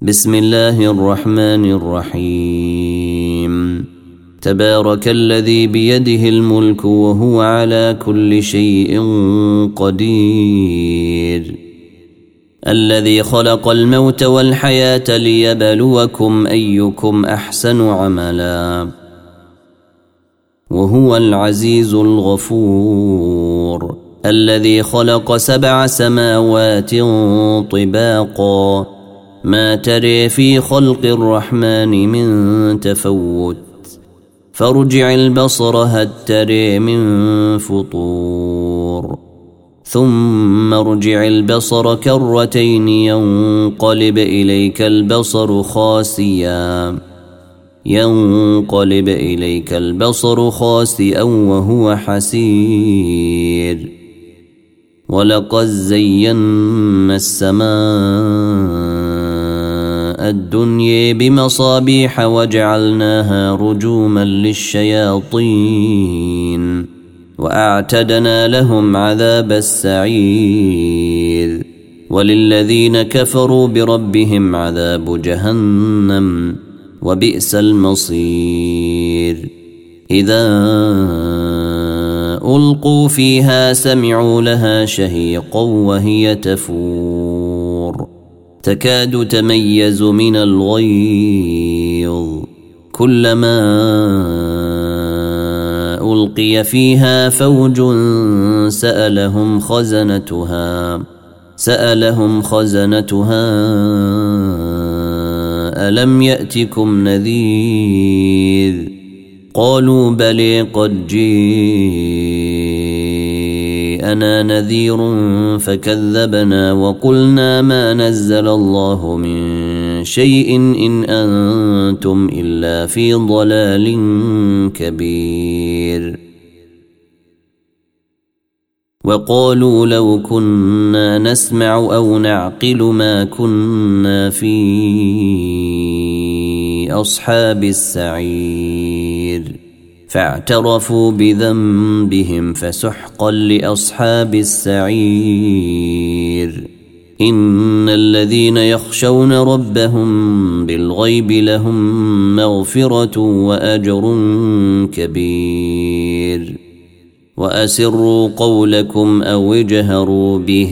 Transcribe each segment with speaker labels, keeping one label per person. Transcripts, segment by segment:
Speaker 1: بسم الله الرحمن الرحيم. تبارك الذي بيده الملك وهو على كل شيء قدير، الذي خلق الموت والحياة ليبلوكم أيكم أحسن عملا، وهو العزيز الغفور، الذي خلق 7 سماوات طباقا، ما تري في خلق الرحمن من تفوت، فارجع البصر هل تري من فطور، ثم ارجع البصر كرتين ينقلب إليك البصر خاسئا وهو حسير. ولقد زينا السماء الدنيا بمصابيح وجعلناها رجوما للشياطين وأعتدنا لهم عذاب السعير. وللذين كفروا بربهم عذاب جهنم وبئس المصير. إذا ألقوا فيها سمعوا لها شهيقا وهي تفور، تكاد تميز من الغيظ، كلما ألقي فيها فوج سألهم خزنتها ألم يأتكم نذير؟ قالوا بلى قد جاءنا نذير فكذبنا وقلنا ما نزل الله من شيء إن أنتم إلا في ضلال كبير. وقالوا لو كنا نسمع أو نعقل ما كنا في أصحاب السعير، فاعترفوا بذنبهم فسحقا لأصحاب السعير. إن الذين يخشون ربهم بالغيب لهم مغفرة وأجر كبير. وأسروا قولكم أو اجهروا به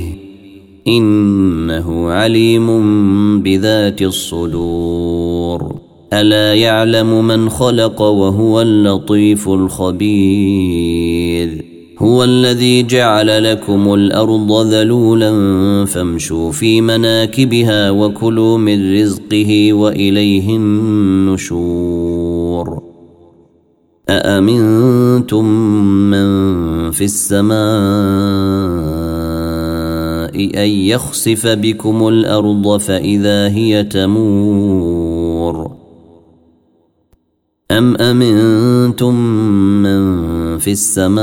Speaker 1: إنه عليم بذات الصدور. ألا يعلم من خلق وهو اللطيف الخبير. هو الذي جعل لكم الأرض ذلولا فامشوا في مناكبها وكلوا من رزقه وإليه النشور. أأمنتم من في السماء أن يخسف بكم الأرض فإذا هي تمور، أم أمنتم من في السماء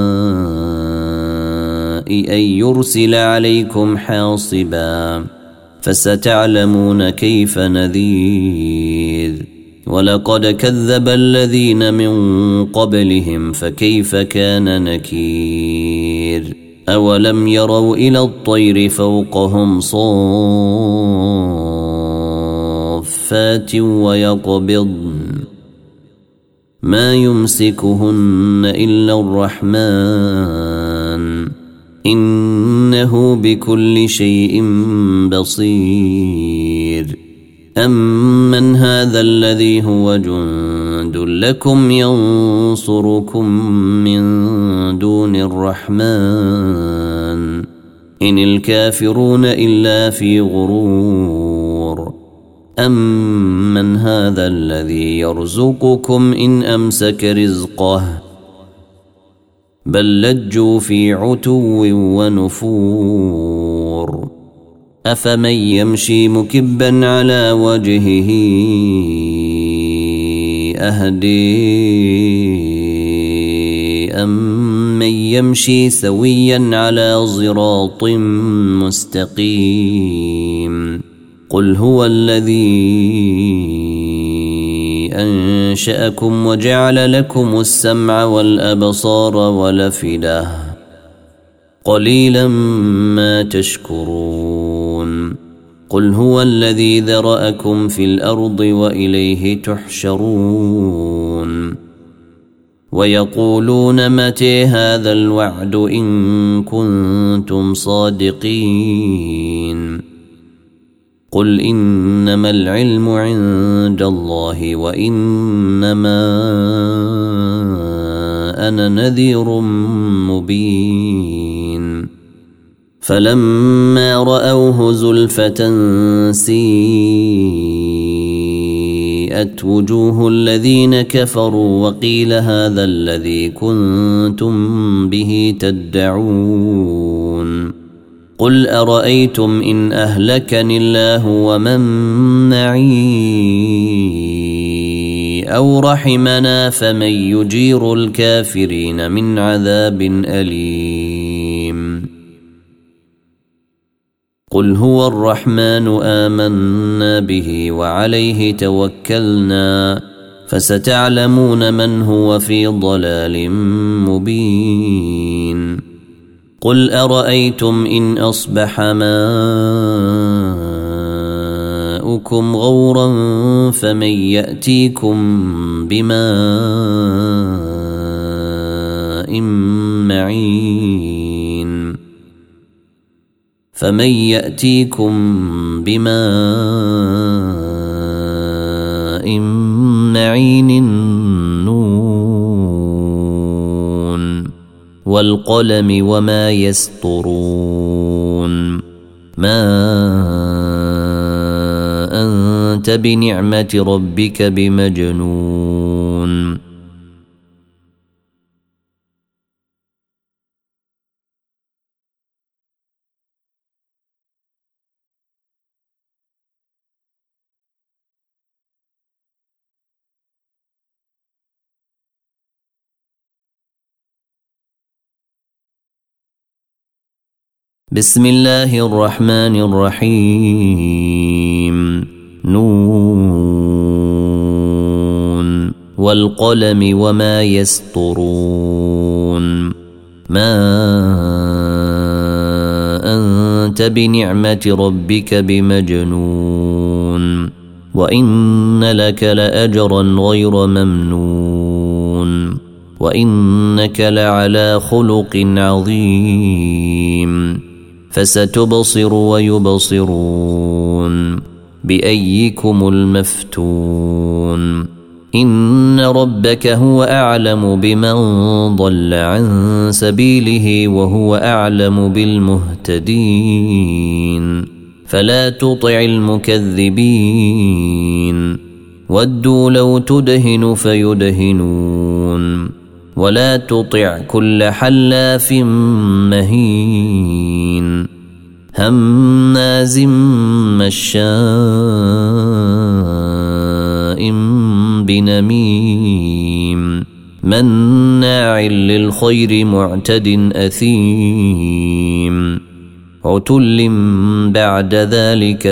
Speaker 1: أن يرسل عليكم حاصبا، فستعلمون كيف نذير. ولقد كذب الذين من قبلهم فكيف كان نكير. أولم يروا إلى الطير فوقهم صافات ويقبضن ما يمسكهن إلا الرحمن إنه بكل شيء بصير. أمن هذا الذي هو جند لكم ينصركم من دون الرحمن إن الكافرون إلا في غرور. أمن هذا الذي يرزقكم إن أمسك رزقه بل لجوا في عتو ونفور. أفمن يمشي مكبا على وجهه أهدي أمن يمشي سويا على صراط مستقيم. قل هو الذي أنشأكم وجعل لكم السمع والأبصار والأفئدة قليلا ما تشكرون. قل هو الذي ذرأكم في الأرض وإليه تحشرون ويقولون متى هذا الوعد إن كنتم صادقين قل إنما العلم عند الله وإنما أنا نذير مبين فلما رأوه زلفة سيئت وجوه الذين كفروا وقيل هذا الذي كنتم به تدعون قل أرأيتم إن أهلكني الله ومن معي أو رحمنا فمن يجير الكافرين من عذاب أليم قل هو الرحمن آمنا به وعليه توكلنا فستعلمون من هو في ضلال مبين قل أرأيتم إن أصبح ماؤكم غورا فمن يأتيكم بماء معين فمن يأتيكم بماء معين نون والقلم وما يسطرون ما أنت بنعمة ربك بمجنون بسم الله الرحمن الرحيم نون والقلم وما يسطرون ما أنت بنعمة ربك بمجنون وإن لك لأجرا غير ممنون وإنك لعلى خلق عظيم فستبصر ويبصرون بأيكم المفتون إن ربك هو أعلم بمن ضل عن سبيله وهو أعلم بالمهتدين فلا تطع المكذبين ودوا لو تدهن فيدهنون ولا تطع كل حلاف مهين هماز مشاء بنميم مناع للخير معتد أثيم عتل بعد ذلك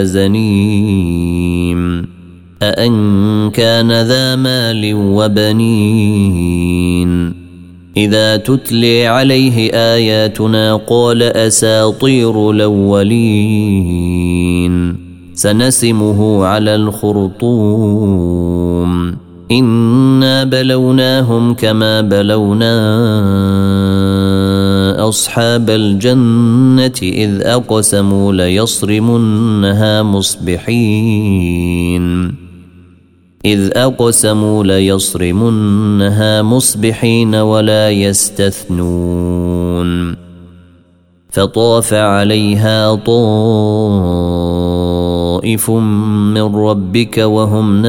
Speaker 1: زنيم أأن كان ذا مال وبنين إذا تتلي عليه آياتنا قال أساطير الأولين سنسمه على الخرطوم إنا بلوناهم كما بلونا أصحاب الجنة إذ أقسموا ليصرمنها مصبحين ولا يستثنون فطاف عليها طائف من ربك وهم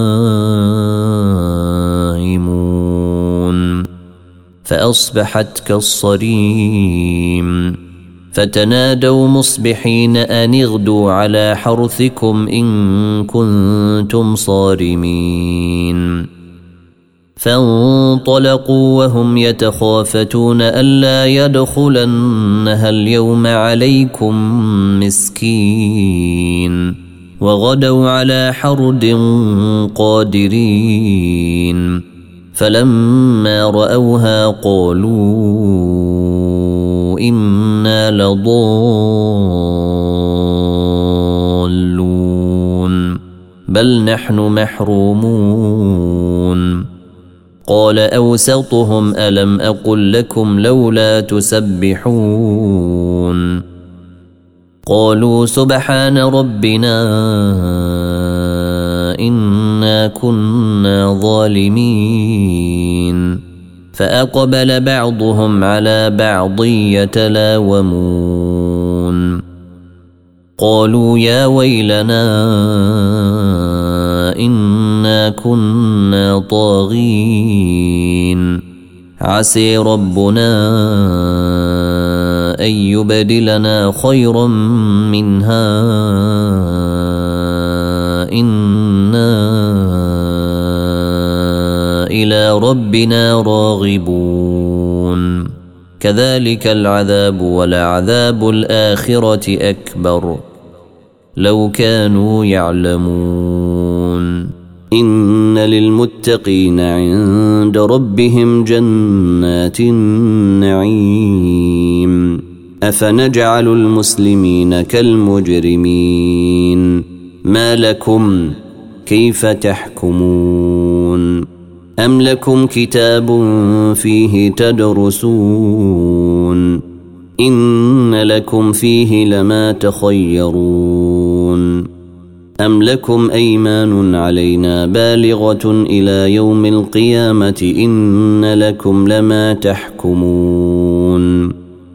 Speaker 1: نائمون فأصبحت كالصريم فتنادوا مصبحين أن اغدوا على حرثكم إن كنتم صارمين فانطلقوا وهم يتخافتون ألا يدخلنها اليوم عليكم مسكين وغدوا على حرد قادرين فلما رأوها قالوا إنا لضالون بل نحن محرومون. قال أوسطهم ألم أقل لكم لولا تسبحون؟ قالوا سبحان ربنا إنا كنا ظالمين. فأقبل بعضهم على بعض يتلاومون. قالوا يا ويلنا إنا كنا طاغين. عسى ربنا أن يبدلنا خيرا منها إنا إلى ربنا راغبون. كذلك العذاب ولعذاب الآخرة أكبر لو كانوا يعلمون. إن للمتقين عند ربهم جنات النعيم. أفنجعل المسلمين كالمجرمين؟ ما لكم كيف تحكمون؟ أم لكم كتاب فيه تدرسون؟ إن لكم فيه لما تخيرون. أم لكم أيمان علينا بالغة إلى يوم القيامة إن لكم لما تحكمون.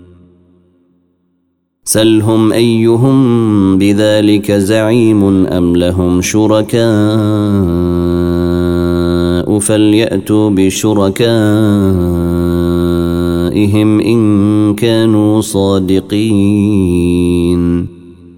Speaker 1: سلهم أيهم بذلك زعيم أم لهم شركاء فليأتوا بشركائهم إن كانوا صادقين.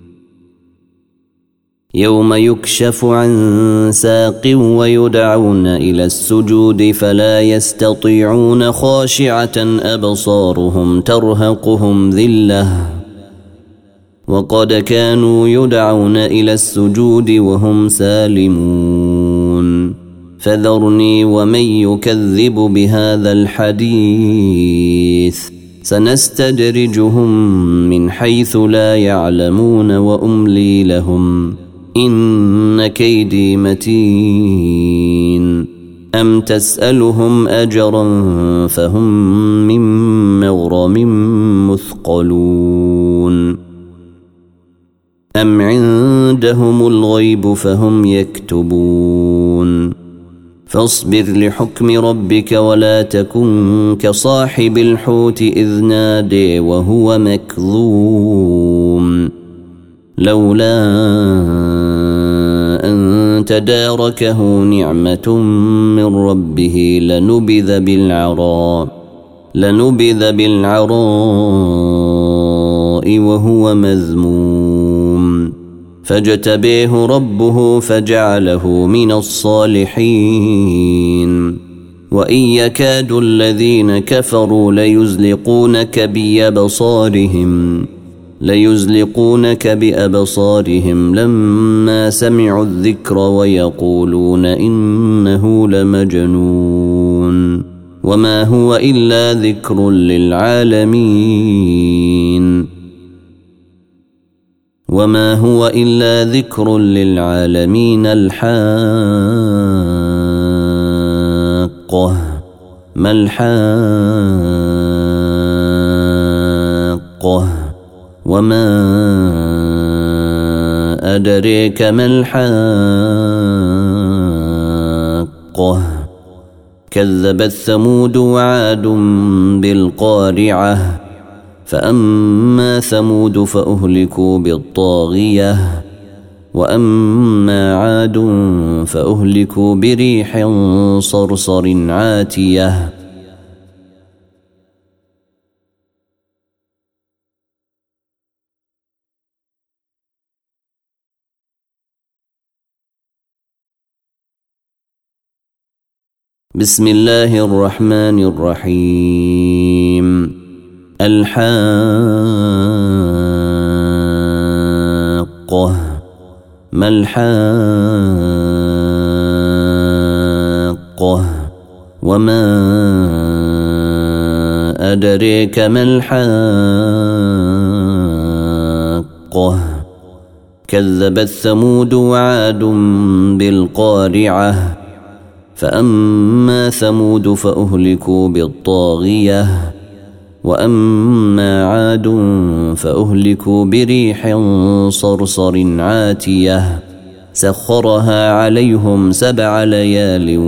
Speaker 1: يوم يكشف عن ساق ويدعون إلى السجود فلا يستطيعون خاشعة أبصارهم ترهقهم ذلة وقد كانوا يدعون إلى السجود وهم سالمون. فذرني ومن يكذب بهذا الحديث سنستدرجهم من حيث لا يعلمون وأملي لهم إن كيدي متين. أم تسألهم أجرا فهم من مغرم مثقلون أم عندهم الغيب فهم يكتبون. فاصبر لحكم ربك ولا تكن كصاحب الحوت إذ نادي وهو مكظوم لولا أن تداركه نعمة من ربه لنبذ بالعراء وهو مذموم. فاجتبيه ربه فجعله من الصالحين. وإن يكاد الذين كفروا ليزلقونك بأبصارهم لما سمعوا الذكر ويقولون إنه لمجنون وما هو إلا ذكر للعالمين الحاقة ما الحاقة وما أدريك ما الحاقة كذبت ثمود وعاد بالقارعة فأما ثمود فأهلكوا بالطاغية وأما عاد فأهلكوا بريح صرصر عاتية بسم الله الرحمن الرحيم. الحاقة ما الحاقة وما أدريك ما الحاقة كذبت ثمود وعاد بالقارعة فأما ثمود فأهلكوا بالطاغية وأما عاد فأهلكوا بريح صرصر عاتية سخرها عليهم 7 ليال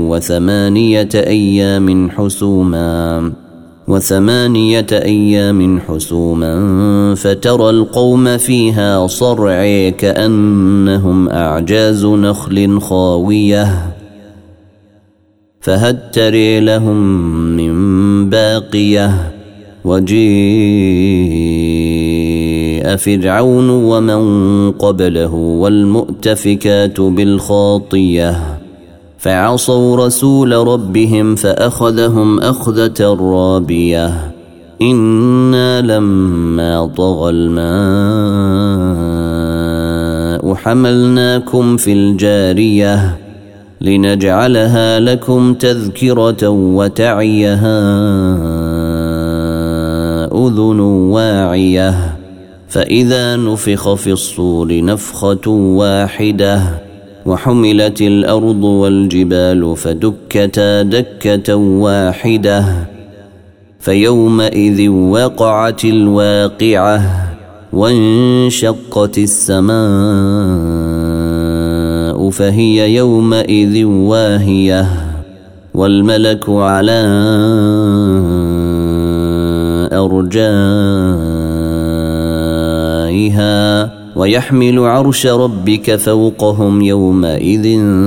Speaker 1: وثمانية أيام حسوما فترى القوم فيها صرعى كأنهم أعجاز نخل خاوية فهل ترى لهم من باقية وجيء فرعون ومن قبله والمؤتفكات بالخاطية فعصوا رسول ربهم فأخذهم أخذة رابية إنا لما طغى الماء حملناكم في الجارية لنجعلها لكم تذكرة وتعيها أذن واعية فإذا نفخ في الصور نفخة واحدة وحملت الأرض والجبال فدكتا دكة واحدة فيومئذ وقعت الواقعة وانشقت السماء فهي يومئذ واهية والملك على أرجائها ويحمل عرش ربك فوقهم يومئذ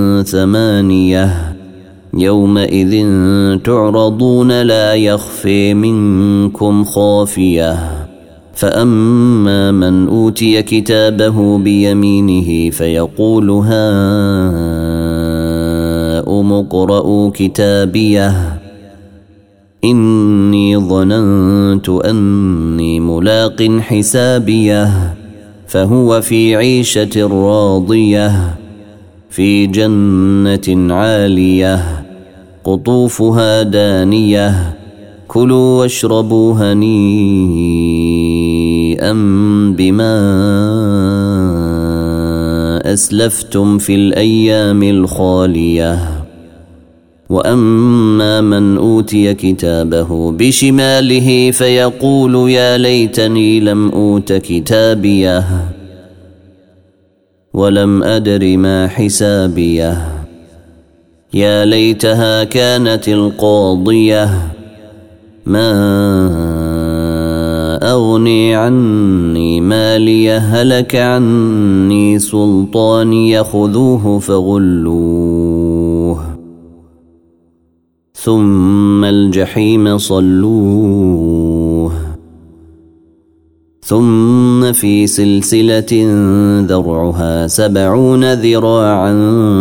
Speaker 1: 8 يومئذ تعرضون لا يخفي منكم خافية فأما من أوتي كتابه بيمينه فيقول هاؤم اقرءوا كتابيه إني ظننت أني ملاق حسابيه فهو في عيشة راضية في جنة عالية قطوفها دانية كلوا واشربوا هنيئا بما أسلفتم في الأيام الخالية وأما من أوتي كتابه بشماله فيقول يا ليتني لم أوت كتابيه ولم أدر ما حسابيه يا ليتها كانت القاضية ما أغني عني ماليه هلك عني سلطاني خذوه فغلوه ثم الجحيم صلوه ثم في سلسلة ذرعها 70 ذراعا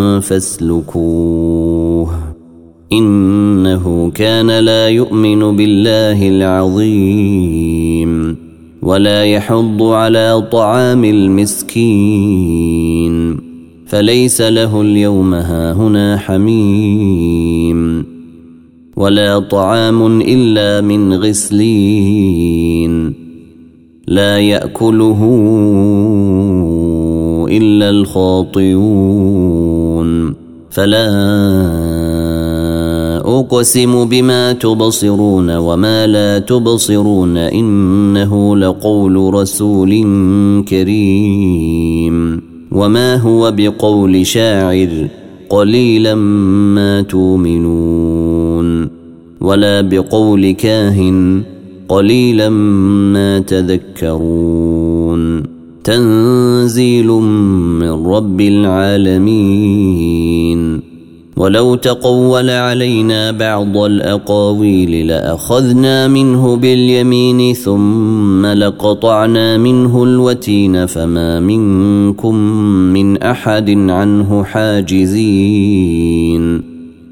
Speaker 1: فاسلكوه إنه كان لا يؤمن بالله العظيم ولا يحض على طعام المسكين فليس له اليوم هاهنا حميم ولا طعام إلا من غسلين لا يأكله إلا الخاطئون فلا أقسم بما تبصرون وما لا تبصرون إنه لقول رسول كريم وما هو بقول شاعر قليلا ما تؤمنون ولا بقول كاهن قليلا ما تذكرون تنزيل من رب العالمين ولو تقول علينا بعض الأقاويل لأخذنا منه باليمين ثم لقطعنا منه الوتين فما منكم من أحد عنه حاجزين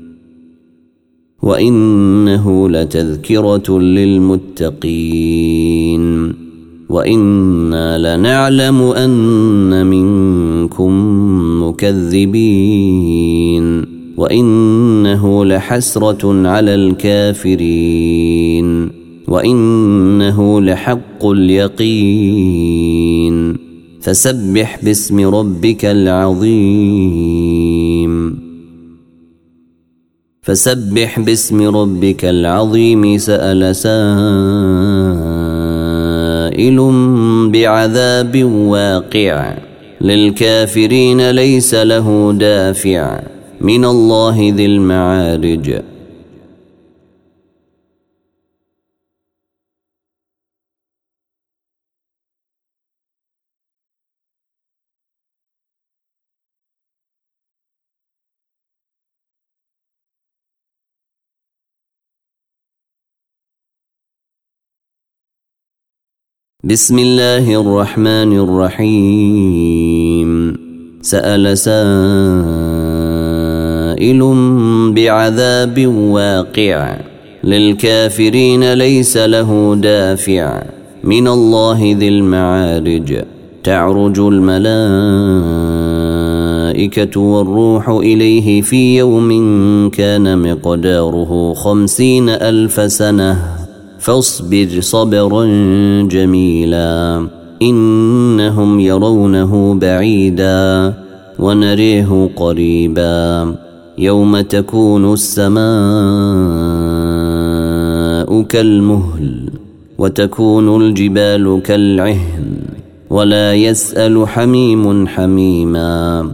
Speaker 1: وإنه لتذكرة للمتقين وإنا لنعلم أن منكم مكذبين وإنه لحسرة على الكافرين وإنه لحق اليقين فسبح باسم ربك العظيم. فسبح باسم ربك العظيم. سأل سائل بعذاب واقع للكافرين ليس له دافع من الله ذي المعارج. بسم الله الرحمن الرحيم. سأل سائل بعذاب واقع للكافرين ليس له دافع من الله ذي المعارج. تعرج الملائكة والروح إليه في يوم كان مقداره 50,000 سنة فاصبر صبرا جميلا إنهم يرونه بعيدا ونريه قريبا. يوم تكون السماء كالمهل وتكون الجبال كالعهن ولا يسأل حميم حميما.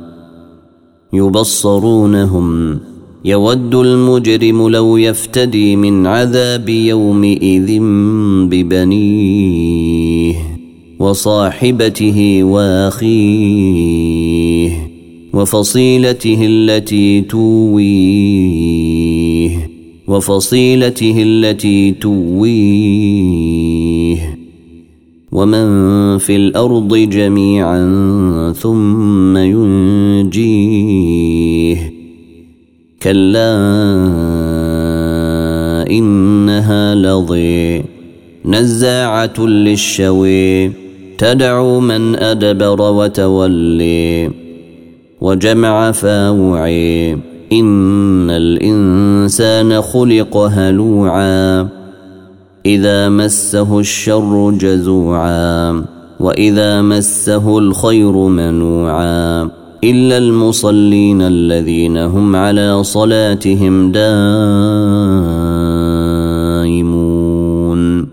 Speaker 1: يبصرونهم يود المجرم لو يفتدي من عذاب يومئذ ببنيه وصاحبته وأخيه وفصيلته التي تويه ومن في الأرض جميعا ثم ينجيه. كلا إنها لظى نزاعة للشوى تدعو من أدبر وتولي وجمع فاوعي. إن الإنسان خلق هلوعا إذا مسه الشر جزوعا وإذا مسه الخير منوعا إلا المصلين الذين هم على صلاتهم دائمون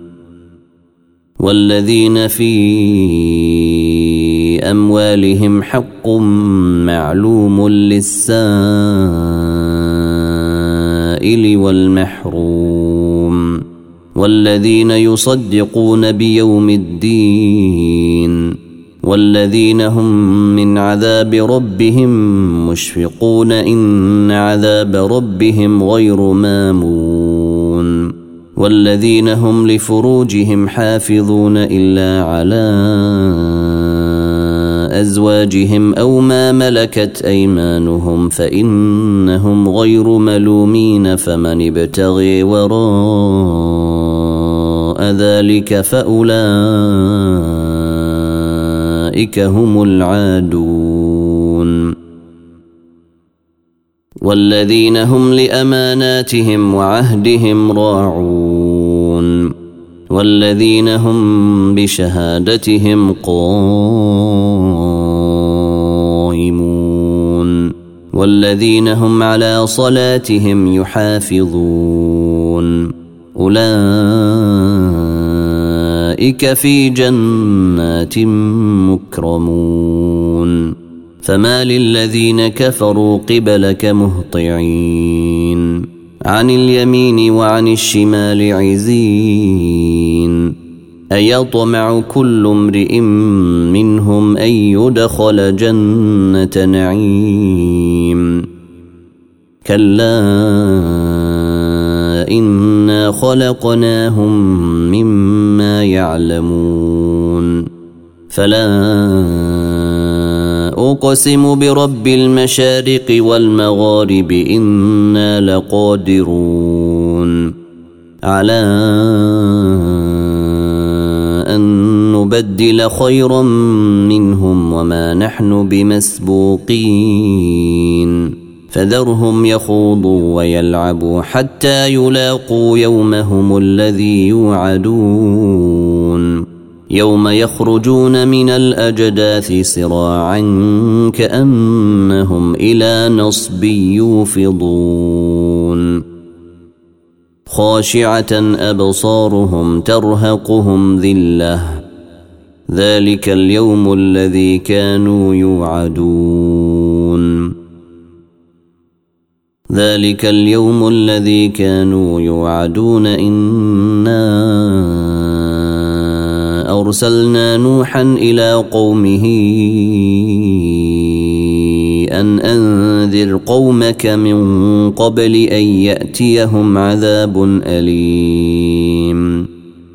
Speaker 1: والذين في أموالهم حق معلوم للسائل والمحروم والذين يصدقون بيوم الدين والذين هم من عذاب ربهم مشفقون إن عذاب ربهم غير مامون والذين هم لفروجهم حافظون إلا على أزواجهم أو ما ملكت أيمانهم فإنهم غير ملومين فمن ابتغي وراء ذلك فأولئك هم العادون والذين هم لأماناتهم وعهدهم راعون والذين هم بشهادتهم قائمون والذين هم على صلاتهم يحافظون أولئك في جنات مكرمون فما للذين كفروا قبلك مهطعين عن اليمين وعن الشمال عزين أيطمع كل امرئ منهم أن يدخل جنة نعيم كلا إنا خلقناهم مما يعلمون فلا أقسم برب المشارق والمغارب إنا لقادرون على أن نبدل خيرا منهم وما نحن بمسبوقين فذرهم يخوضوا ويلعبوا حتى يلاقوا يومهم الذي يوعدون يوم يخرجون من الأجداث سراعا كأنهم إلى نصب يوفضون خاشعة أبصارهم ترهقهم ذلة ذلك اليوم الذي كانوا يوعدون إنا أرسلنا نوحا إلى قومه أن أنذر قومك من قبل أن يأتيهم عذاب أليم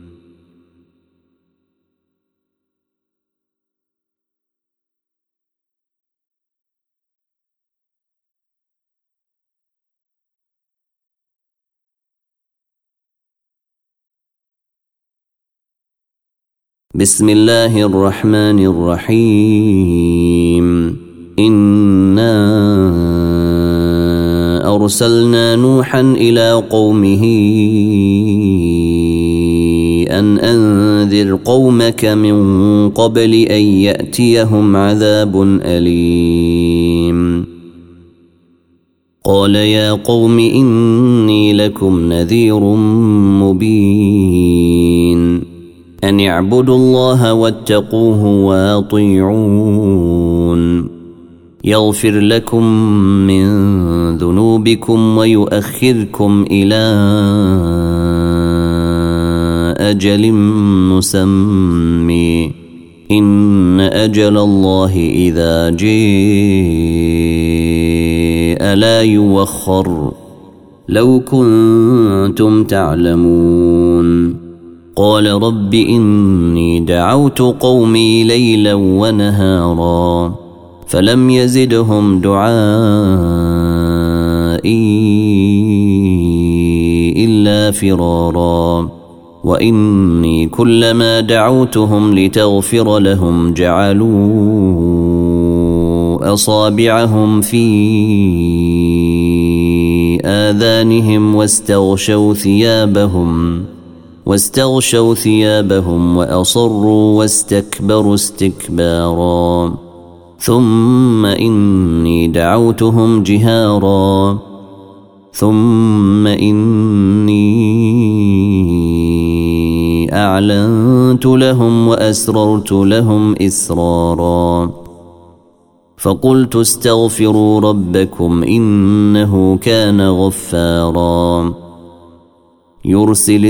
Speaker 1: بسم الله الرحمن الرحيم إنا أرسلنا نوحا إلى قومه أن أنذر قومك من قبل أن يأتيهم عذاب أليم قال يا قوم إني لكم نذير مبين أن اعبدوا الله واتقوه واطيعون يغفر لكم من ذنوبكم ويؤخركم إلى أجل مسمى إن أجل الله إذا جاء لا يوخر لو كنتم تعلمون قال رب إني دعوت قومي ليلا ونهارا فلم يزدهم دعائي إلا فرارا وإني كلما دعوتهم لتغفر لهم جعلوا أصابعهم في آذانهم واستغشوا ثيابهم وأصروا واستكبروا استكبارا ثم إني دعوتهم جهارا ثم إني أعلنت لهم وأسررت لهم إسرارا فقلت استغفروا ربكم إنه كان غفارا يرسل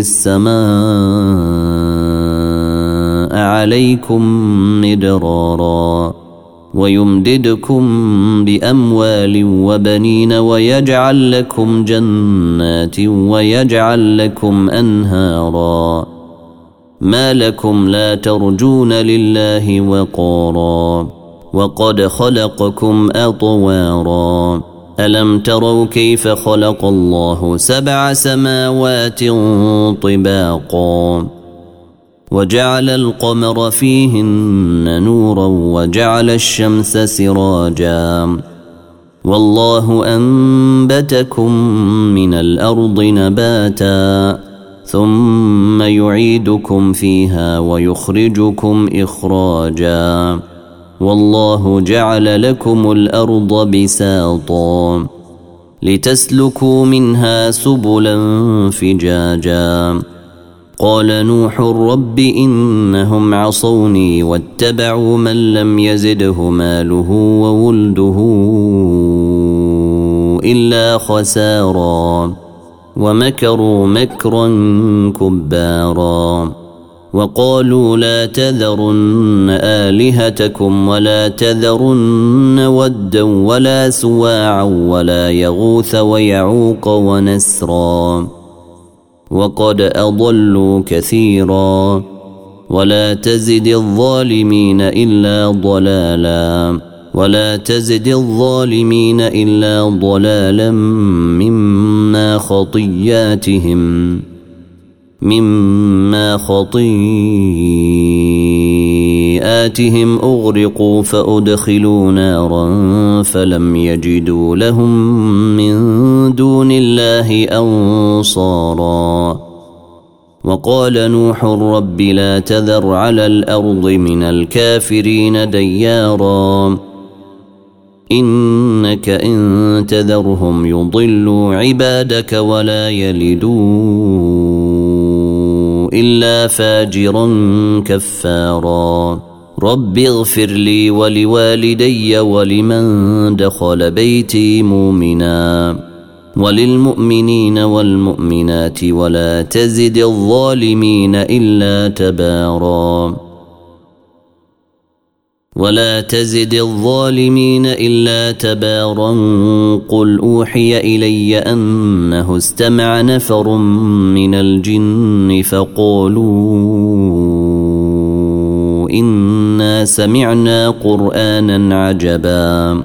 Speaker 1: السماء عليكم مدرارا ويمددكم بأموال وبنين ويجعل لكم جنات ويجعل لكم أنهارا ما لكم لا ترجون لله وقارا وقد خلقكم أطوارا ألم تروا كيف خلق الله 7 سماوات طباقا وجعل القمر فيهن نورا وجعل الشمس سراجا والله أنبتكم من الأرض نباتا ثم يعيدكم فيها ويخرجكم إخراجا والله جعل لكم الأرض بساطا لتسلكوا منها سبلا فجاجا قال نوح رب إنهم عصوني واتبعوا من لم يزده ماله وولده إلا خسارا ومكروا مكرا كبارا وقالوا لا تذرن آلهتكم ولا تذرن ودا ولا سواعا ولا يغوث ويعوق ونسرا وقد أضلوا كثيرا ولا تزد الظالمين إلا ضلالا مما خطيئاتهم أغرقوا فأدخلوا نارا فلم يجدوا لهم من دون الله أنصارا وقال نوح رب لا تذر على الأرض من الكافرين ديارا إنك إن تذرهم يضلوا عبادك ولا يلدوا إلا فاجرا كفارا رب اغفر لي ولوالدي ولمن دخل بيتي مؤمنا وللمؤمنين والمؤمنات ولا تزد الظالمين إلا تبارا قل أوحي إلي أنه استمع نفر من الجن فقالوا إنا سمعنا قرآنا عجبا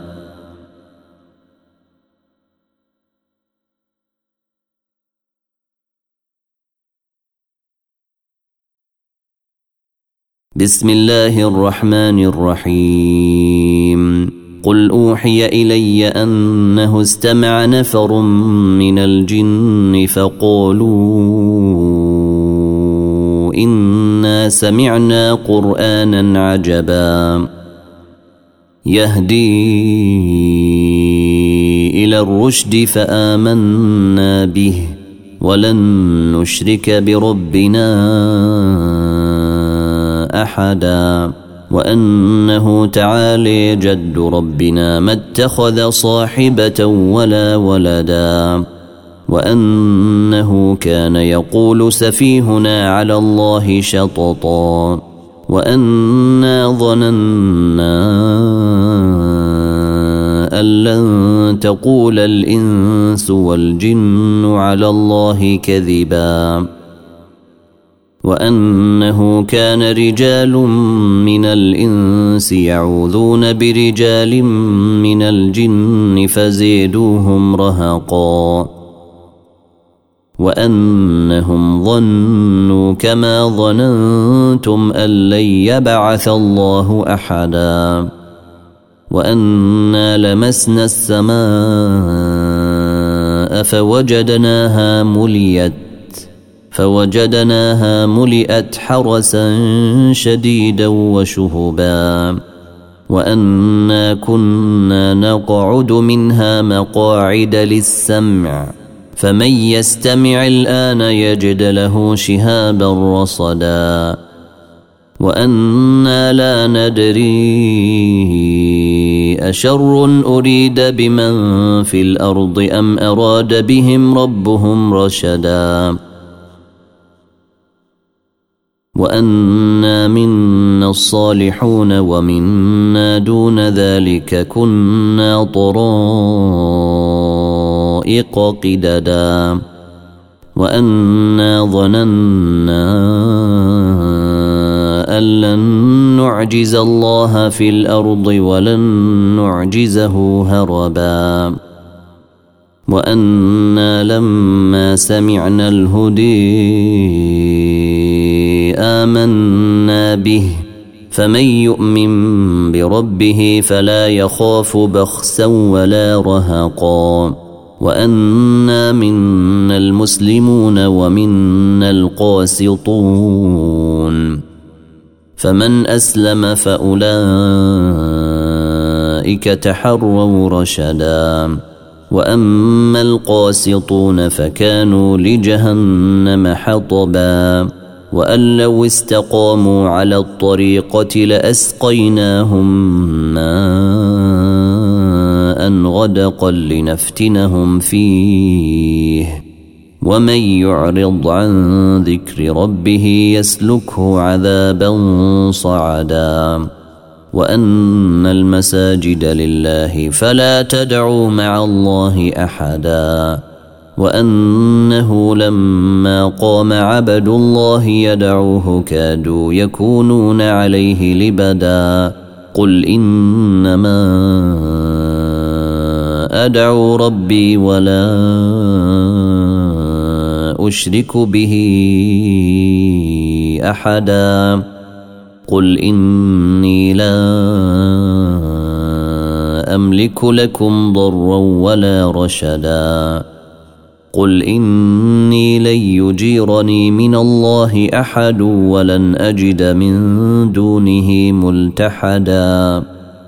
Speaker 1: بسم الله الرحمن الرحيم قل أوحي إلي أنه استمع نفر من الجن فقالوا إنا سمعنا قرآنا عجبا يهدي إلى الرشد فآمنا به ولن نشرك بربنا أحدا وأنه تعالي جد ربنا ما اتخذ صاحبة ولا ولدا وأنه كان يقول سفيهنا على الله شططا وأنا ظننا أن لن تقول الإنس والجن على الله كذبا وأنه كان رجال من الإنس يعوذون برجال من الجن فزيدوهم رهقا وأنهم ظنوا كما ظننتم أن لن يبعث الله أحدا وأنا لمسنا السماء فوجدناها ملئت حرسا شديدا وشهبا وأنا كنا نقعد منها مقاعد للسمع فمن يستمع الآن يجد له شهابا رصدا وأنا لا ندري أشر أريد بمن في الأرض أم أراد بهم ربهم رشدا وأنا منا الصالحون ومنا دون ذلك كنا طرائق قددا وأنا ظننا أن لن نعجز الله في الأرض ولن نعجزه هربا وأنا لما سمعنا الهدي آمنا به فمن يؤمن بربه فلا يخاف بخسا ولا رهقا وأنا منا المسلمون ومنا القاسطون فمن أسلم فأولئك تحروا رشدا وأما القاسطون فكانوا لجهنم حطبا وأن لو استقاموا على الطريقة لأسقيناهم ماء غدقا لنفتنهم فيه ومن يعرض عن ذكر ربه يسلكه عذابا صعدا وأن المساجد لله فلا تدعوا مع الله أحدا وأنه لما قام عبد الله يدعوه كادوا يكونون عليه لبدا قل إنما أدعو ربي ولا أشرك به أحدا قل إني لا أملك لكم ضرا ولا رشدا قل إني لن يجيرني من الله أحد ولن أجد من دونه ملتحدا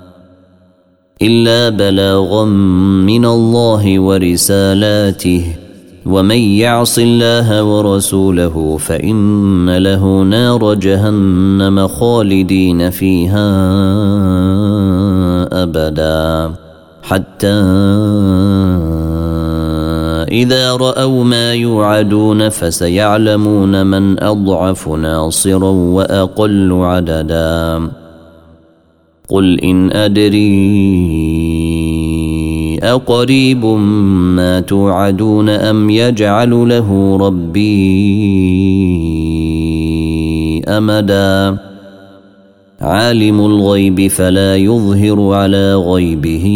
Speaker 1: إلا بلاغا من الله ورسالاته ومن يعص الله ورسوله فإن له نار جهنم خالدين فيها أبدا حتى إذا رأوا ما يوعدون فسيعلمون من أضعف ناصرا وأقل عددا قل إن أدري أقريب ما توعدون أم يجعل له ربي أمدا عالم الغيب فلا يظهر على غيبه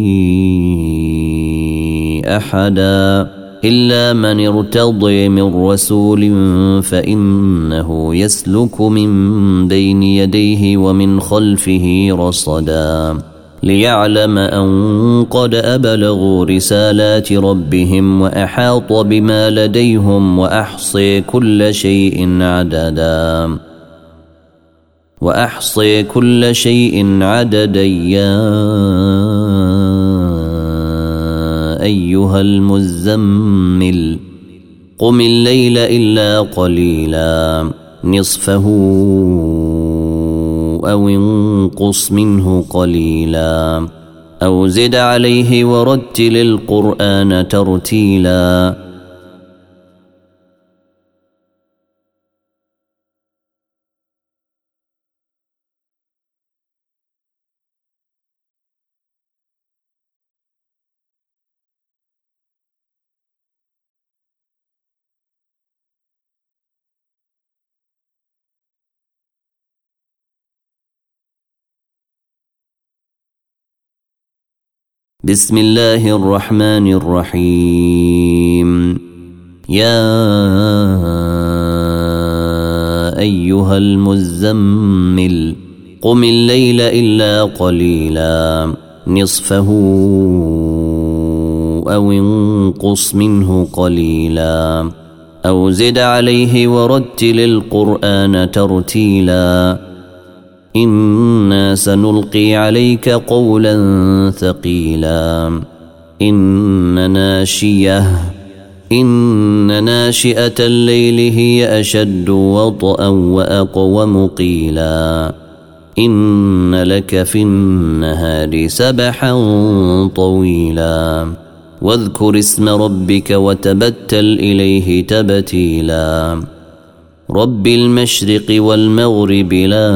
Speaker 1: أحدا إلا من ارتضي من رسول فإنه يسلك من بين يديه ومن خلفه رصدا ليعلم أن قد أبلغوا رسالات ربهم وأحاط بما لديهم وأحصي كل شيء عددا يا أيها المزمل قم الليل إلا قليلا نصفه أو انقص منه قليلا أو زد عليه ورتل القرآن ترتيلا بسم الله الرحمن الرحيم يا أيها المزمل قم الليل إلا قليلا نصفه أو انقص منه قليلا أو زد عليه ورتل القرآن ترتيلا إنا سنلقي عليك قولا ثقيلا إن ناشئة الليل هي أشد وطئا وأقوم قيلا إن لك في النهار سبحا طويلا واذكر اسم ربك وتبتل إليه تبتيلا رب المشرق والمغرب لا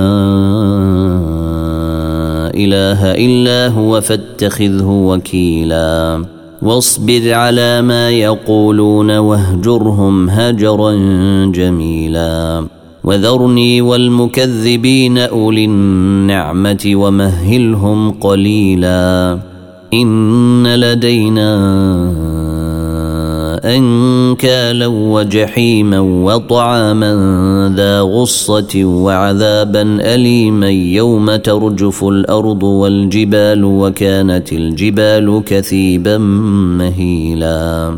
Speaker 1: إله إلا هو فاتخذه وكيلا واصبر على ما يقولون واهجرهم هجرا جميلا وذرني والمكذبين أولي النعمة ومهلهم قليلا إن لدينا أنكالا وجحيما وطعاما ذا غصة وعذابا أليما يوم ترجف الأرض والجبال وكانت الجبال كثيبا مهيلا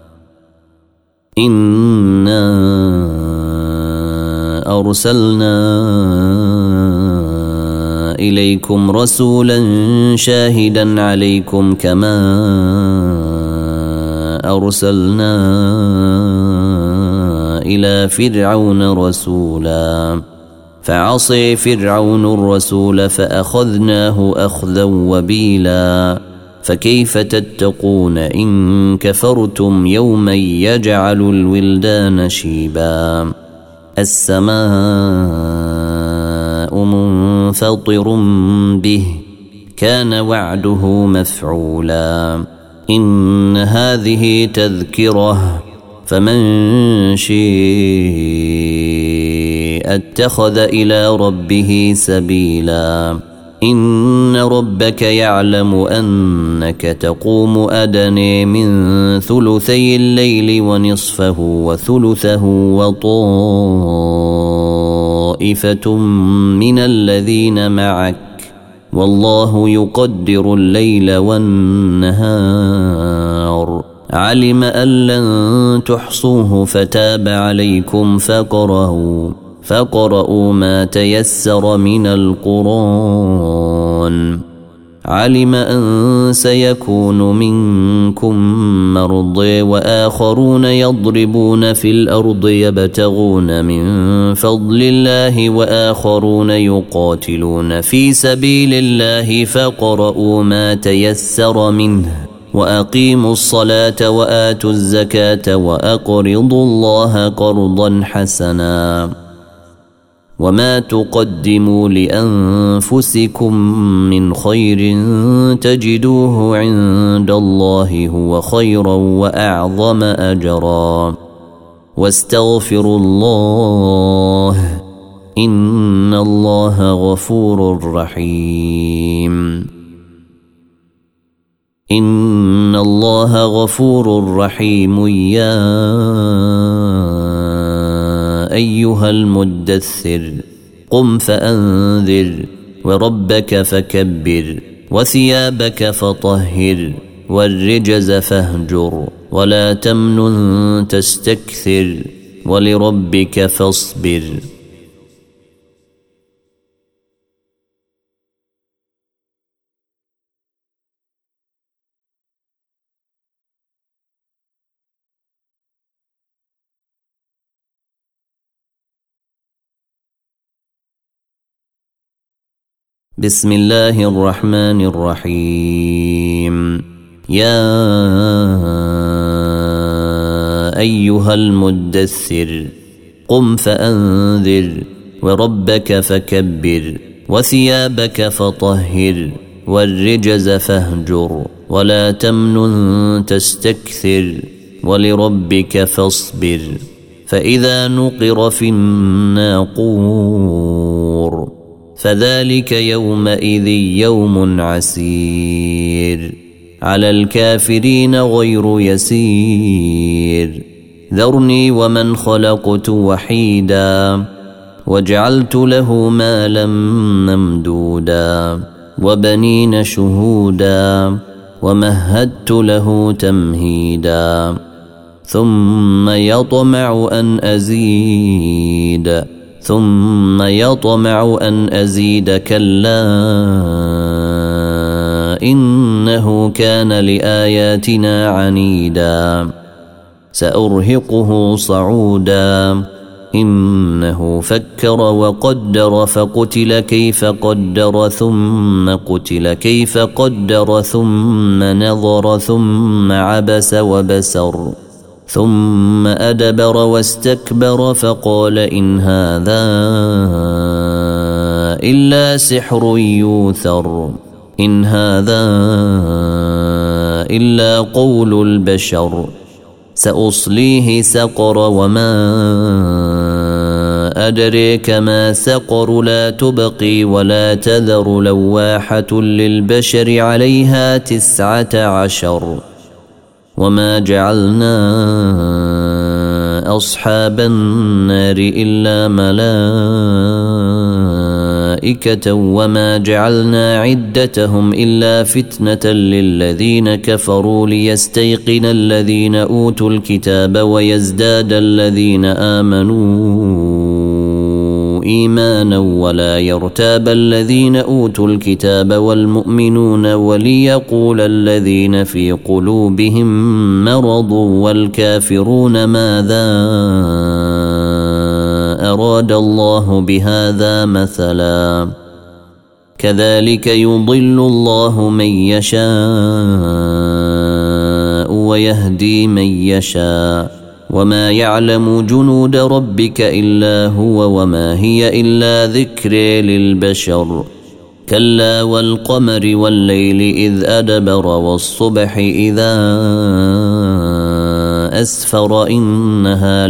Speaker 1: إنا أرسلنا إليكم رسولا شاهدا عليكم كما أرسلنا إلى فرعون رسولا فعصي فرعون الرسول فأخذناه أخذا وبيلا فكيف تتقون إن كفرتم يوما يجعل الولدان شيبا السماء منفطر به كان وعده مفعولا إن هذه تذكرة فمن شيء اتخذ إلى ربه سبيلا إن ربك يعلم أنك تقوم أدنى من ثلثي الليل ونصفه وثلثه وطائفة من الذين معك والله يقدر الليل والنهار علم أن لن تحصوه فتاب عليكم فقرؤوا ما تيسر من القرآن. علم أن سيكون منكم مرضى وآخرون يضربون في الأرض يبتغون من فضل الله وآخرون يقاتلون في سبيل الله فقرؤوا ما تيسر منه وأقيموا الصلاة وآتوا الزكاة وأقرضوا الله قرضا حسنا وما تقدموا لأنفسكم من خير تجدوه عند الله هو خيرا وأعظم أجرا واستغفروا الله إن الله غفور رحيم. إن الله غفور رحيم. يا أيها المدثر قم فأنذر وربك فكبر وثيابك فطهر والرجز فاهجر ولا تمنن تستكثر ولربك فاصبر. بسم الله الرحمن الرحيم. يا أيها المدثر قم فأنذر وربك فكبر وثيابك فطهر والرجز فاهجر ولا تمنن تستكثر ولربك فاصبر. فإذا نقر في الناقور فذلك يومئذ يوم عسير على الكافرين غير يسير. ذرني ومن خلقت وحيدا وجعلت له مالا ممدودا وبنين شهودا ومهدت له تمهيدا ثم يطمع أن أزيد كلا إنه كان لآياتنا عنيدا سأرهقه صعودا. إنه فكر وقدر فقتل كيف قدر ثم قتل كيف قدر ثم نظر ثم عبس وبسر ثم أدبر واستكبر فقال إن هذا إلا سحر يوثر إن هذا إلا قول البشر سأصليه سقر وما أدريك ما سقر لا تبقي ولا تذر لواحة للبشر عليها 19 وما جعلنا أصحاب النار إلا ملائكة وما جعلنا عدتهم إلا فتنة للذين كفروا ليستيقن الذين أوتوا الكتاب ويزداد الذين آمنوا إيمانا ولا يرتاب الذين أوتوا الكتاب والمؤمنون وليقول الذين في قلوبهم مرض والكافرون ماذا أراد الله بهذا مثلا كذلك يضل الله من يشاء ويهدي من يشاء وما يعلم جنود ربك إلا هو وما هي إلا ذكر للبشر كلا والقمر والليل إذ أدبر والصبح إذا أسفر إنها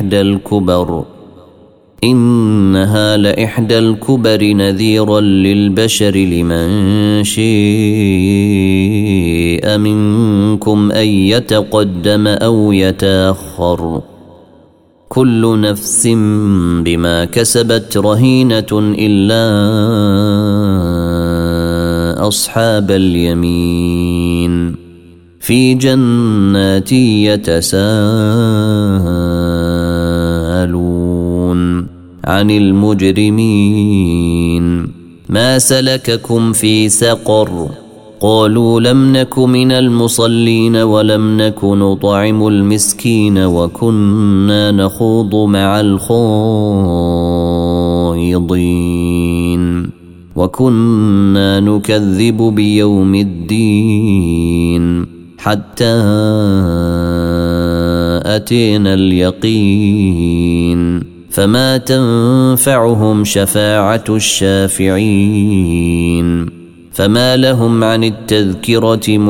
Speaker 1: لإحدى الكبر نذيرا للبشر لمن شاء منكم أن يتقدم أو يتأخر كل نفس بما كسبت رهينة إلا أصحاب اليمين في جنات يتساءلون عن المجرمين ما سلككم في سقر قالوا لم نك من المصلين ولم نك نطعم المسكين وكنا نخوض مع الخائضين وكنا نكذب بيوم الدين حتى أتينا اليقين فما تنفعهم شفاعة الشافعين فما لهم عن التذكرة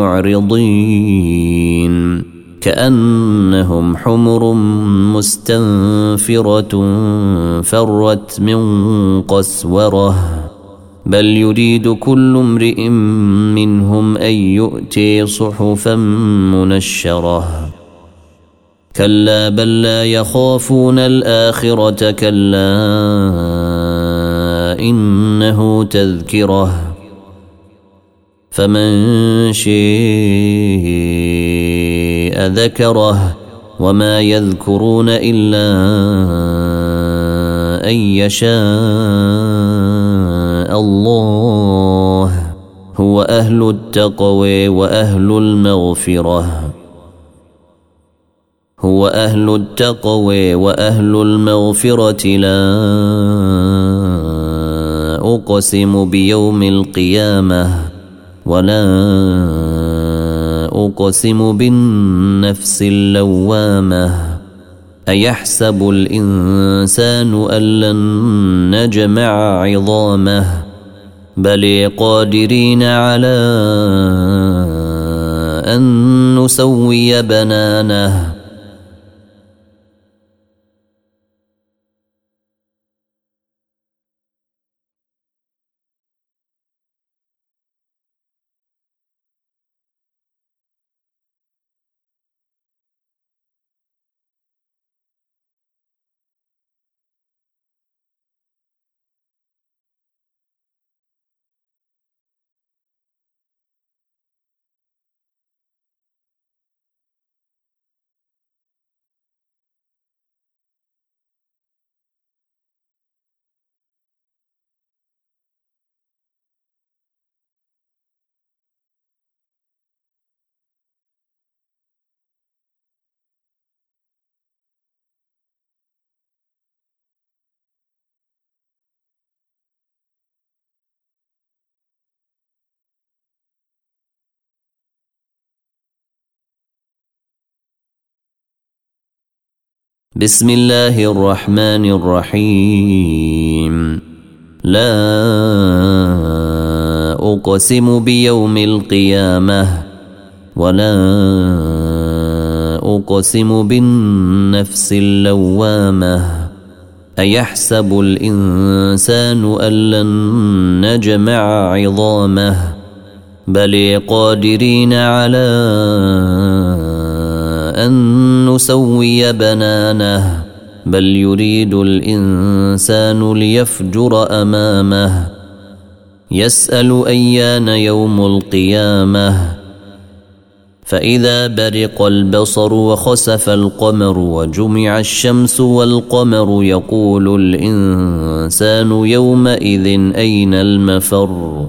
Speaker 1: معرضين كأنهم حمر مستنفرة فرت من قسورة بل يريد كل امرئ منهم أن يؤتي صحفا منشرة كلا بل لا يخافون الآخرة كلا إنه تذكرة فمن شاء ذكره وما يذكرون إلا أن يشاء الله هو أهل التقوى وأهل المغفرة هو أهل التقوى وأهل المغفرة لا أقسم بيوم القيامة ولا أقسم بالنفس اللوامة أيحسب الإنسان أن لن نجمع عظامه بل قادرين على أن نسوي بنانه بسم الله الرحمن الرحيم لا أقسم بيوم القيامة ولا أقسم بالنفس اللوامة أيحسب الإنسان أن لن نجمع عظامه بل قادرين على أن نسوي بنانه بل يريد الإنسان ليفجر أمامه يسأل أيان يوم القيامة فإذا برق البصر وخسف القمر وجمع الشمس والقمر يقول الإنسان يومئذ أين المفر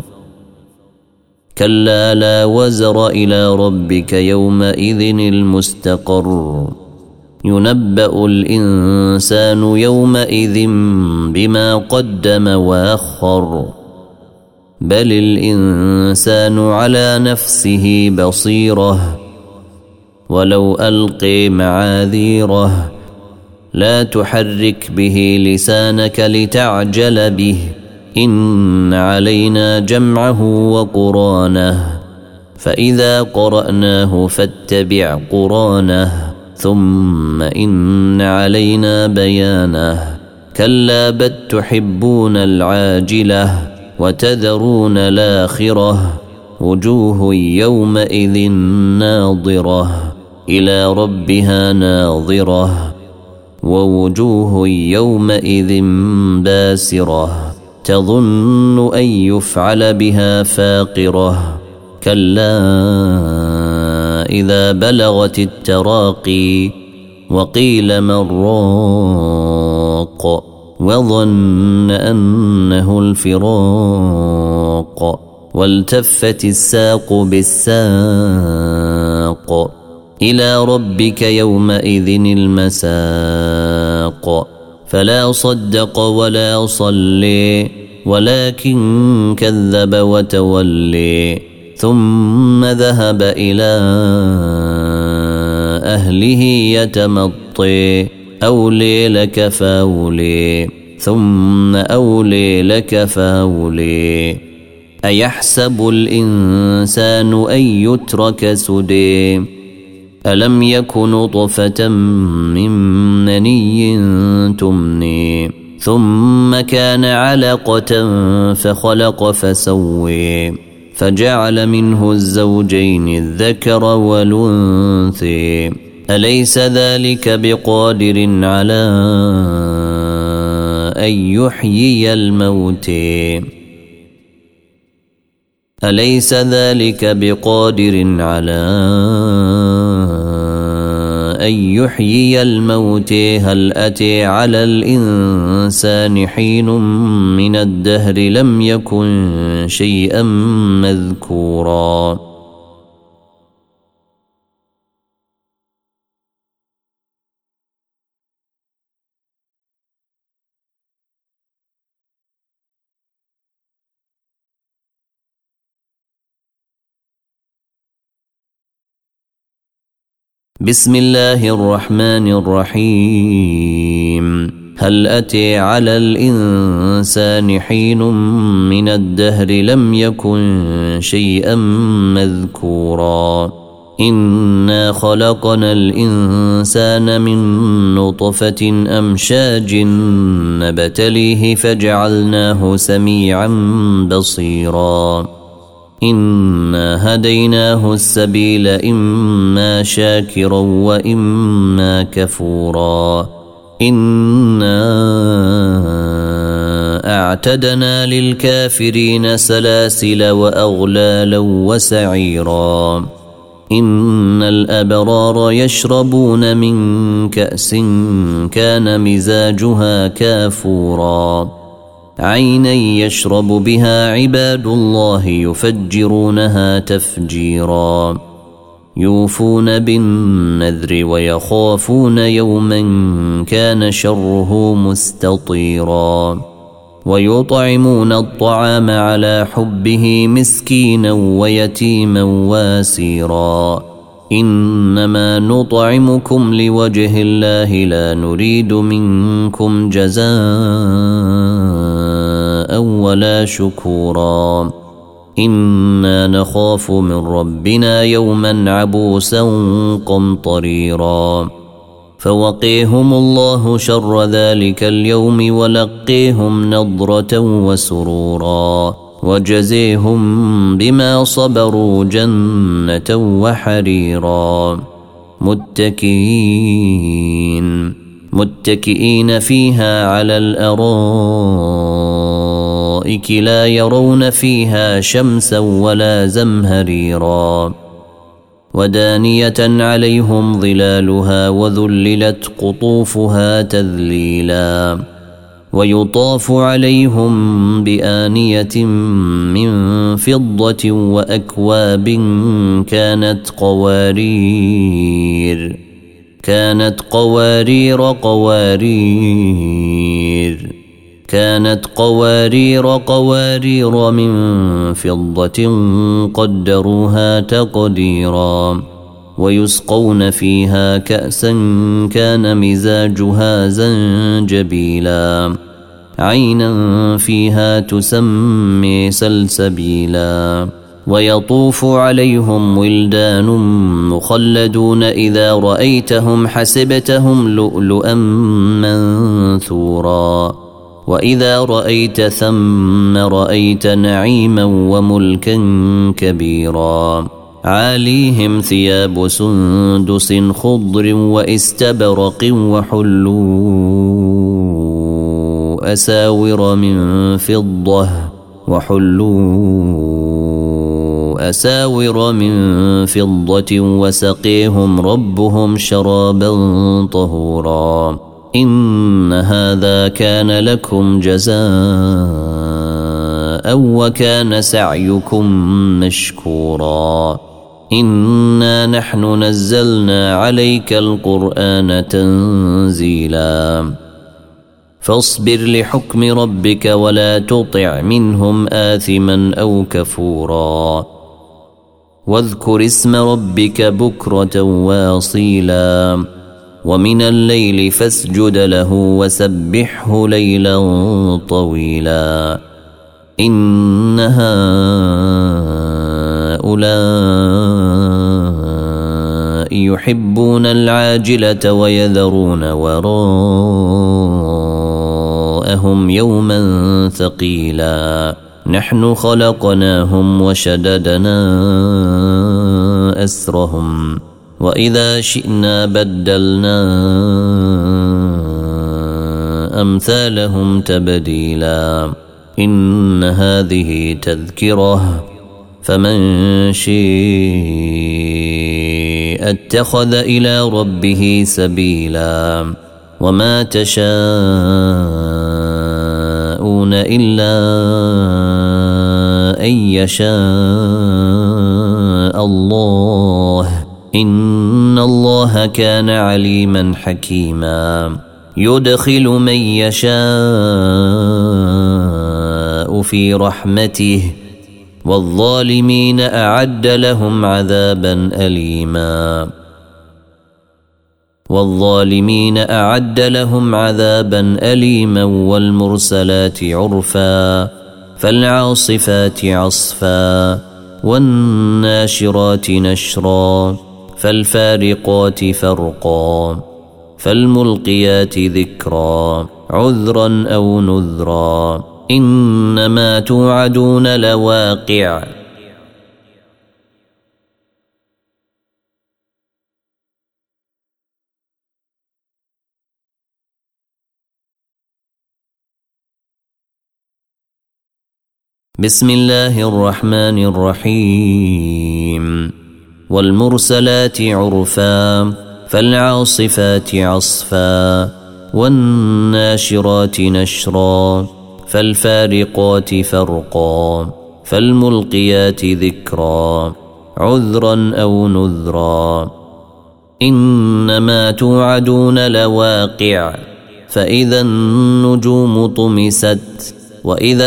Speaker 1: كلا لا وزر إلى ربك يومئذ المستقر ينبأ الإنسان يومئذ بما قدم وأخر بل الإنسان على نفسه بصيرة ولو ألقي معاذيره لا تحرك به لسانك لتعجل به إن علينا جمعه وقرانه فإذا قرأناه فاتبع قرانه ثم إن علينا بيانه كلا بل تحبون العاجلة وتذرون الآخرة وجوه يومئذ ناظرة إلى ربها ناظرة ووجوه يومئذ باسرة تظن أن يفعل بها فاقرة كلا إذا بلغت التراقي وقيل من راق وظن أنه الفراق والتفت الساق بالساق إلى ربك يومئذ المساق فلا صدق ولا صلي ولكن كذب وتولي ثم ذهب إلى أهله يتمطي أولي لك فاولي ثم أولي لك فاولي أيحسب الإنسان أن يترك سدي ألم يك نطفة من مني تمني ثم كان علقة فخلق فسوي فجعل منه الزوجين الذكر والأنثى أليس ذلك بقادر على أن يحيي الموتى أليس ذلك بقادر على أن يحيي الموتى هل أتى على الإنسان حين من الدهر لم يكن شيئا مذكورا بسم الله الرحمن الرحيم هل أتى على الإنسان حين من الدهر لم يكن شيئا مذكورا إنا خلقنا الإنسان من نطفة أمشاج نبتليه فجعلناه سميعا بصيرا إنا هديناه السبيل إما شاكرا وإما كفورا إنا أعتدنا للكافرين سلاسل وأغلالا وسعيرا إن الأبرار يشربون من كأس كان مزاجها كافورا عينا يشرب بها عباد الله يفجرونها تفجيرا يوفون بالنذر ويخافون يوما كان شره مستطيرا ويطعمون الطعام على حبه مسكينا ويتيما واسيرا إنما نطعمكم لوجه الله لا نريد منكم جزاء ولا شكورا إنا نخاف من ربنا يوما عبوسا قمطريرا فوقيهم الله شر ذلك اليوم ولقيهم نضرة وسرورا وجزيهم بما صبروا جنة وحريرا متكئين فيها على الأرائك لا يرون فيها شمسا ولا زمهريرا ودانية عليهم ظلالها وذللت قطوفها تذليلا ويطاف عليهم بآنية من فضة وأكواب كانت قوارير من فضة قدروها تقديرا ويسقون فيها كأسا كان مزاجها زنجبيلا عينا فيها تسمي سلسبيلا ويطوف عليهم ولدان مخلدون إذا رأيتهم حسبتهم لؤلؤا منثورا وإذا رأيت ثم رأيت نعيما وملكا كبيرا عاليهم ثياب سندس خضر واستبرق وحلوا أساور من فضة أساور من فضة وسقيهم ربهم شرابا طهورا إن هذا كان لكم جزاء وكان سعيكم مشكورا إنا نحن نزلنا عليك القرآن تنزيلا فاصبر لحكم ربك ولا تطع منهم آثما أو كفورا واذكر اسم ربك بكرة واصيلا ومن الليل فاسجد له وسبحه ليلا طويلا إن هؤلاء يحبون العاجلة ويذرون وراءهم يوما ثقيلا نحن خلقناهم وشددنا أسرهم وإذا شئنا بدلنا أمثالهم تبديلا إن هذه تذكرة فمن شاء اتخذ إلى ربه سبيلا وما تشاءون إلا أن يشاء الله إن الله كان عليما حكيما يدخل من يشاء في رحمته والظالمين أعد لهم عذابا أليما والمرسلات عرفا فالعاصفات عصفا والناشرات نشرا فالفارقات فرقا فالملقيات ذكرا عذرا أو نذرا إنما توعدون لواقع بسم الله الرحمن الرحيم والمرسلات عرفا فالعاصفات عصفا والناشرات نشرا فالفارقات فرقا فالملقيات ذكرا عذرا أو نذرا إنما توعدون لواقع فإذا النجوم طمست وإذا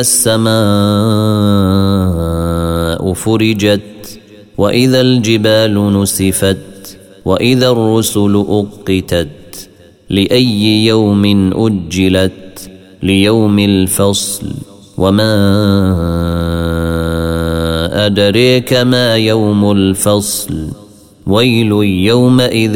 Speaker 1: السماء فرجت وإذا الجبال نسفت وإذا الرسل أقتت لأي يوم أجلت ليوم الفصل وما أدريك ما يوم الفصل ويل يومئذ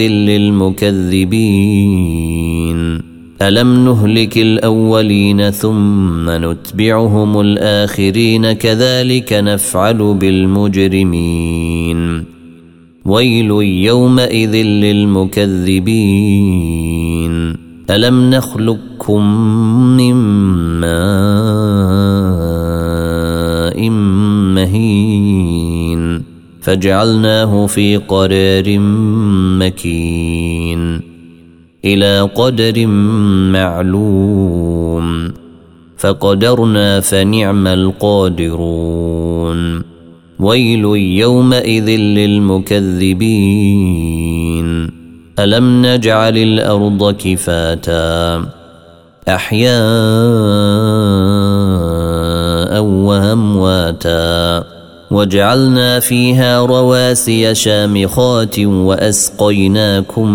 Speaker 1: للمكذبين ألم نهلك الأولين ثم نتبعهم الآخرين كذلك نفعل بالمجرمين ويل يومئذ للمكذبين ألم نخلقكم من ماء مهين فجعلناه في قرار مكين إلى قدر معلوم فقدرنا فنعم القادرون ويل يومئذ للمكذبين ألم نجعل الأرض كفاتا أحياء وأمواتا وجعلنا فيها رواسي شامخات وأسقيناكم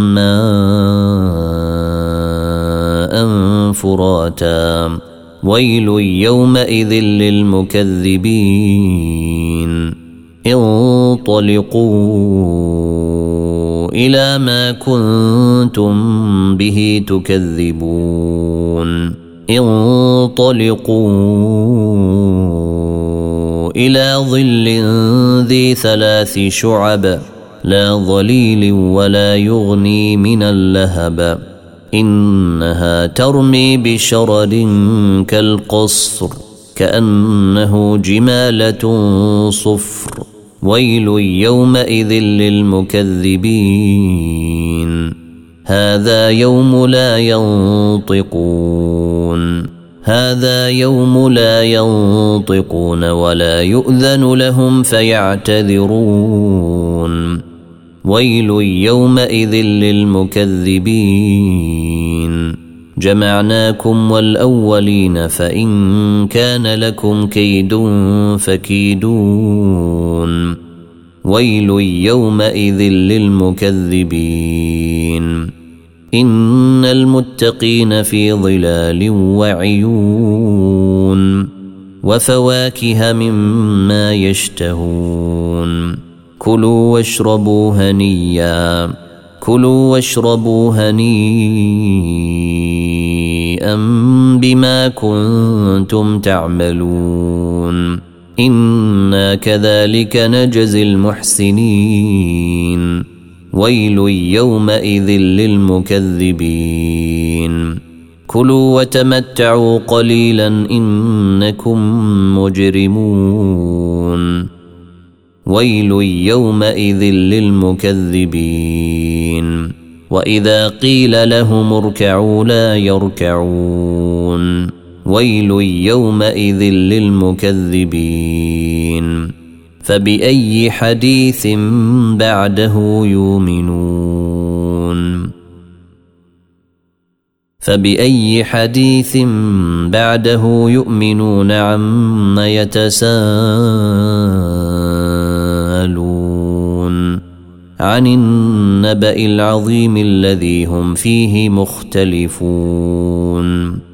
Speaker 1: ماء فراتا ويل يومئذ للمكذبين انطلقوا إلى ما كنتم به تكذبون انطلقوا إلى ظل ذي 3 شعب لا ظليل ولا يغني من اللهب إنها ترمي بشرر كأنه جمالة صفر ويل يومئذ للمكذبين هذا يوم لا ينطقون ولا يؤذن لهم فيعتذرون ويل يومئذ للمكذبين جمعناكم والأولين فإن كان لكم كيد فكيدون ويل يومئذ للمكذبين إن المتقين في ظلال وعيون وفواكه مما يشتهون كلوا واشربوا هنيئا بما كنتم تعملون إنا كذلك نجزي المحسنين ويل يومئذ للمكذبين كلوا وتمتعوا قليلا إنكم مجرمون ويل يومئذ للمكذبين وإذا قيل لهم اركعوا لا يركعون ويل يومئذ للمكذبين فبأي حديث بعده يؤمنون عما يتساءلون عن النبأ العظيم الذي هم فيه مختلفون